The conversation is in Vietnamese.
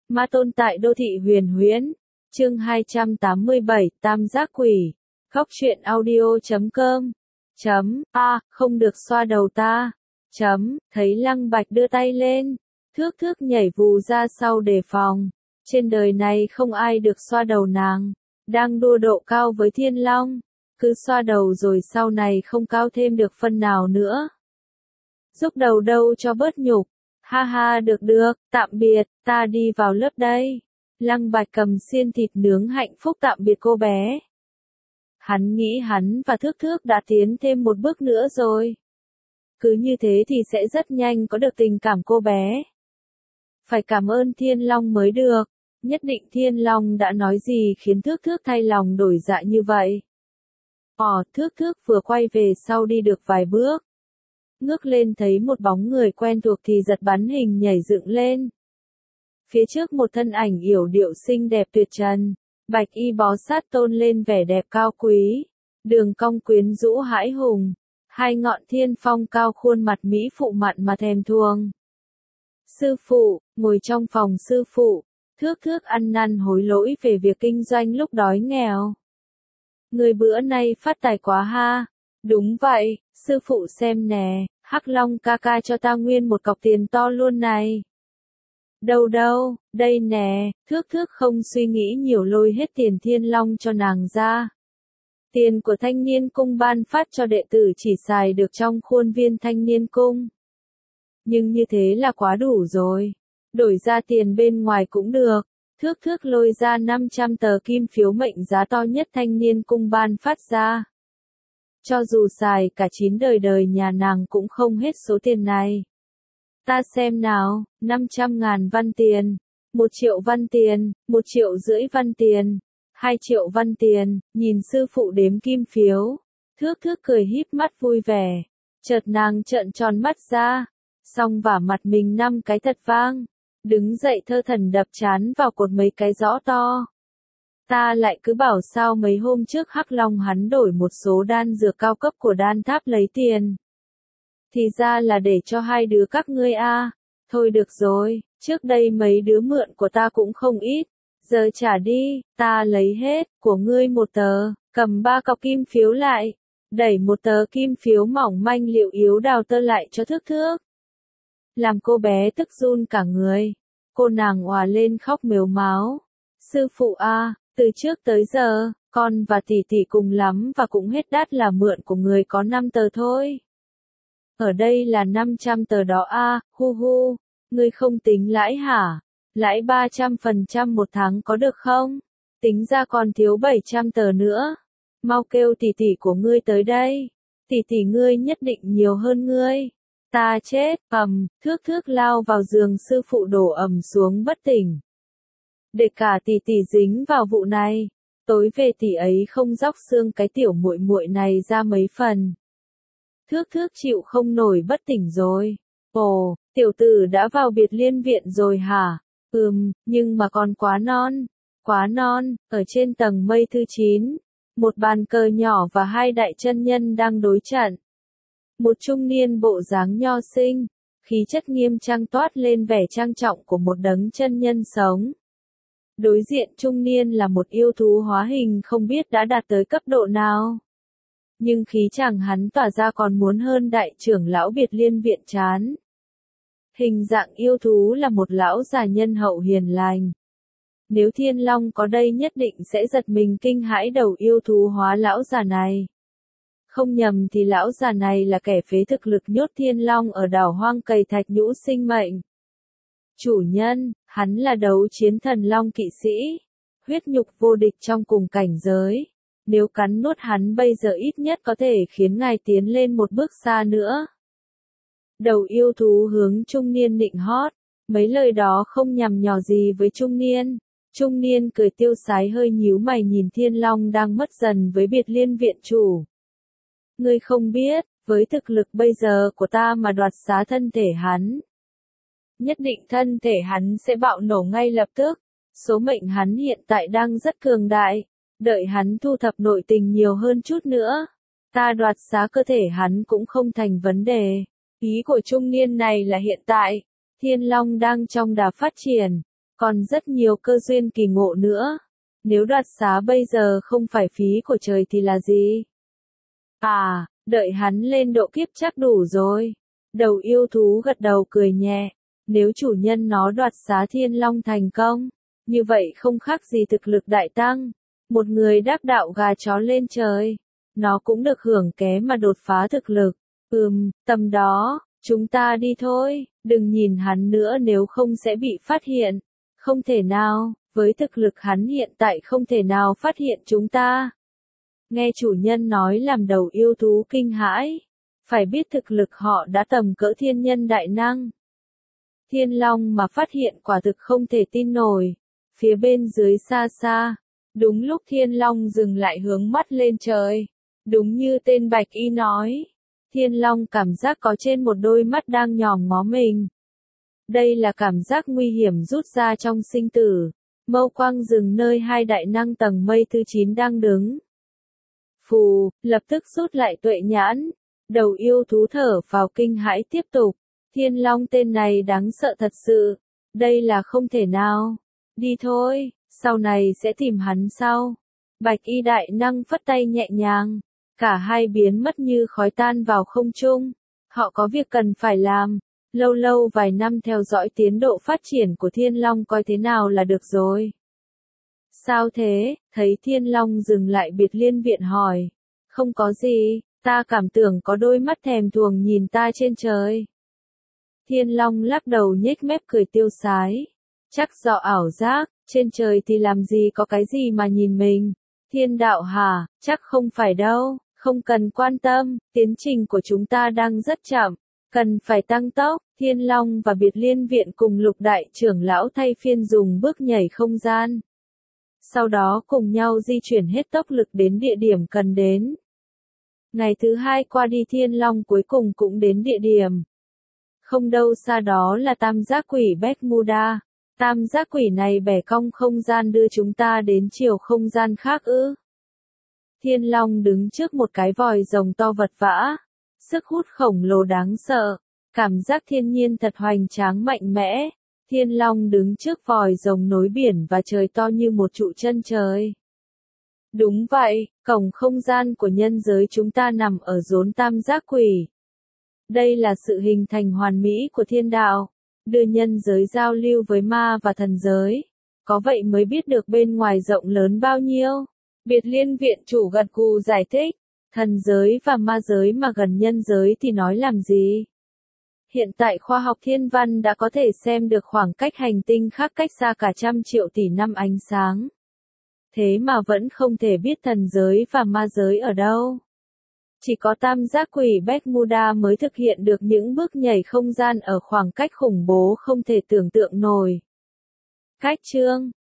Ma tôn tại đô thị huyền huyễn. Chương 287, Tam giác quỷ. Góc truyện audio.com. Không được xoa đầu ta. Thấy Lăng Bạch đưa tay lên. Thước thước nhảy vù ra sau đề phòng. Trên đời này không ai được xoa đầu nàng. Đang đua độ cao với Thiên Long. Cứ xoa đầu rồi sau này không cao thêm được phân nào nữa. Giúp đầu đâu cho bớt nhục. Ha ha, được, tạm biệt, ta đi vào lớp đây. Lăng Bạch cầm xiên thịt nướng hạnh phúc tạm biệt cô bé. Hắn nghĩ hắn và Thước Thước đã tiến thêm một bước nữa rồi. Cứ như thế thì sẽ rất nhanh có được tình cảm cô bé. Phải cảm ơn Thiên Long mới được. Nhất định Thiên Long đã nói gì khiến Thước Thước thay lòng đổi dạ như vậy. Thước Thước vừa quay về sau đi được vài bước. Ngước lên thấy một bóng người quen thuộc thì giật bắn hình nhảy dựng lên. Phía trước một thân ảnh yểu điệu xinh đẹp tuyệt trần, bạch y bó sát tôn lên vẻ đẹp cao quý, đường cong quyến rũ hãi hùng, hai ngọn thiên phong cao khuôn mặt mỹ phụ mặn mà thèm thuồng. Sư phụ, ngồi trong phòng sư phụ, Thước Thước ăn năn hối lỗi về việc kinh doanh lúc đói nghèo. Người bữa nay phát tài quá ha. Đúng vậy, sư phụ xem nè, Hắc Long ca ca cho ta nguyên một cọc tiền to luôn này. Đâu, đây nè, Thước Thước không suy nghĩ nhiều lôi hết tiền Thiên Long cho nàng ra. Tiền của Thanh Niên Cung ban phát cho đệ tử chỉ xài được trong khuôn viên Thanh Niên Cung. Nhưng như thế là quá đủ rồi, đổi ra tiền bên ngoài cũng được. Thước Thước lôi ra 500 tờ kim phiếu mệnh giá to nhất Thanh Niên Cung ban phát ra. Cho dù xài cả 9 đời nhà nàng cũng không hết số tiền này. Ta xem nào, 500.000 văn tiền, 1 triệu văn tiền, 1,5 triệu văn tiền, 2 triệu văn tiền, nhìn sư phụ đếm kim phiếu. Thước Thước cười híp mắt vui vẻ. Chợt nàng trợn tròn mắt ra, xong vả mặt mình 5 cái thật vang. Đứng dậy thơ thẩn đập trán vào cột mấy cái rõ to. Ta lại cứ bảo sao mấy hôm trước Hắc Long hắn đổi một số đan dược cao cấp của đan tháp lấy tiền. Thì ra là để cho hai đứa các ngươi a. Thôi được rồi, trước đây mấy đứa mượn của ta cũng không ít. Giờ trả đi, ta lấy hết, của ngươi 1 tờ, cầm 3 cọc kim phiếu lại. Đẩy 1 tờ kim phiếu mỏng manh liệu yếu đào tơ lại cho Thước Thước. Làm cô bé tức run cả người. Cô nàng òa lên khóc mếu máo. Sư phụ a, từ trước tới giờ, con và tỷ tỷ cùng lắm và cũng hết đắt là mượn của người có 5 tờ thôi. Ở đây là 500 tờ đó a, hu, ngươi không tính lãi hả? Lãi 300% một tháng có được không? Tính ra còn thiếu 700 tờ nữa. Mau kêu tỷ tỷ của ngươi tới đây. Tỷ tỷ ngươi nhất định nhiều hơn ngươi. Ta chết, Thước Thước lao vào giường sư phụ đổ ầm xuống bất tỉnh. Để cả tỷ tỷ dính vào vụ này, tối về tỷ ấy không róc xương cái tiểu muội muội này ra mấy phần. Thước Thước chịu không nổi bất tỉnh rồi. Ồ, tiểu tử đã vào biệt liên viện rồi hả? Nhưng mà còn quá non, ở trên tầng mây thứ 9, một bàn cờ nhỏ và 2 đại chân nhân đang đối trận. Một trung niên bộ dáng nho sinh, khí chất nghiêm trang toát lên vẻ trang trọng của một đấng chân nhân sống. Đối diện trung niên là một yêu thú hóa hình không biết đã đạt tới cấp độ nào. Nhưng khí chàng hắn tỏa ra còn muốn hơn đại trưởng lão biệt liên viện chán. Hình dạng yêu thú là một lão già nhân hậu hiền lành. Nếu Thiên Long có đây nhất định sẽ giật mình kinh hãi đầu yêu thú hóa lão già này. Không nhầm thì lão già này là kẻ phế thực lực nhốt Thiên Long ở đảo hoang cầy thạch nhũ sinh mệnh. Chủ nhân, hắn là đấu chiến thần long kỵ sĩ, huyết nhục vô địch trong cùng cảnh giới. Nếu cắn nuốt hắn bây giờ ít nhất có thể khiến ngài tiến lên một bước xa nữa. Đầu yêu thú hướng trung niên nịnh hót, mấy lời đó không nhằm nhò gì với trung niên. Trung niên cười tiêu sái hơi nhíu mày nhìn Thiên Long đang mất dần với biệt liên viện chủ. Ngươi không biết, với thực lực bây giờ của ta mà đoạt xá thân thể hắn. Nhất định thân thể hắn sẽ bạo nổ ngay lập tức. Số mệnh hắn hiện tại đang rất cường đại. Đợi hắn thu thập nội tình nhiều hơn chút nữa. Ta đoạt xá cơ thể hắn cũng không thành vấn đề. Ý của trung niên này là hiện tại. Thiên Long đang trong đà phát triển. còn rất nhiều cơ duyên kỳ ngộ nữa. Nếu đoạt xá bây giờ không phải phí của trời thì là gì? À, đợi hắn lên độ kiếp chắc đủ rồi. Đầu yêu thú gật đầu cười nhẹ. Nếu chủ nhân nó đoạt xá Thiên Long thành công, như vậy không khác gì thực lực đại tăng. Một người đắc đạo gà chó lên trời, nó cũng được hưởng ké mà đột phá thực lực. Tầm đó, chúng ta đi thôi, đừng nhìn hắn nữa nếu không sẽ bị phát hiện. Không thể nào, với thực lực hắn hiện tại không thể nào phát hiện chúng ta. Nghe chủ nhân nói làm đầu yêu thú kinh hãi. Phải biết thực lực họ đã tầm cỡ thiên nhân đại năng. Thiên Long mà phát hiện quả thực không thể tin nổi. Phía bên dưới xa xa, đúng lúc Thiên Long dừng lại hướng mắt lên trời. Đúng như tên Bạch Y nói, Thiên Long cảm giác có trên một đôi mắt đang nhòm ngó mình. Đây là cảm giác nguy hiểm rút ra trong sinh tử. Mâu quang dừng nơi hai đại năng tầng mây thứ 9 đang đứng. Phù, lập tức rút lại tuệ nhãn. Đầu yêu thú thở vào kinh hãi tiếp tục. Thiên Long tên này đáng sợ thật sự. Đây là không thể nào. Đi thôi, sau này sẽ tìm hắn sau. Bạch Y đại năng phất tay nhẹ nhàng. Cả hai biến mất như khói tan vào không trung. Họ có việc cần phải làm. Lâu lâu vài năm theo dõi tiến độ phát triển của Thiên Long coi thế nào là được rồi. Sao thế? Thấy Thiên Long dừng lại Biệt Liên Viện hỏi. Không có gì, ta cảm tưởng có đôi mắt thèm thuồng nhìn ta trên trời. Thiên Long lắc đầu nhếch mép cười tiêu sái. Chắc do ảo giác, trên trời thì làm gì có cái gì mà nhìn mình. Thiên đạo hả? Chắc không phải đâu, không cần quan tâm, tiến trình của chúng ta đang rất chậm. Cần phải tăng tốc. Thiên Long và Biệt Liên Viện cùng Lục đại trưởng lão thay phiên dùng bước nhảy không gian. Sau đó cùng nhau di chuyển hết tốc lực đến địa điểm cần đến. Ngày thứ hai qua đi Thiên Long cuối cùng cũng đến địa điểm. Không đâu xa đó là tam giác quỷ Bermuda. Tam giác quỷ này bẻ cong không gian đưa chúng ta đến chiều không gian khác ư. Thiên Long đứng trước một cái vòi rồng to vật vã. Sức hút khổng lồ đáng sợ. Cảm giác thiên nhiên thật hoành tráng mạnh mẽ. Thiên Long đứng trước vòi rồng nối biển và trời to như một trụ chân trời. Đúng vậy, cổng không gian của nhân giới chúng ta nằm ở rốn tam giác quỷ. Đây là sự hình thành hoàn mỹ của thiên đạo, đưa nhân giới giao lưu với ma và thần giới. Có vậy mới biết được bên ngoài rộng lớn bao nhiêu. Biệt Liên Viện chủ gật gù giải thích, thần giới và ma giới mà gần nhân giới thì nói làm gì. Hiện tại khoa học thiên văn đã có thể xem được khoảng cách hành tinh khác cách xa cả 100 triệu tỷ năm ánh sáng. Thế mà vẫn không thể biết thần giới và ma giới ở đâu. Chỉ có tam giác quỷ Bermuda mới thực hiện được những bước nhảy không gian ở khoảng cách khủng bố không thể tưởng tượng nổi. Cách chương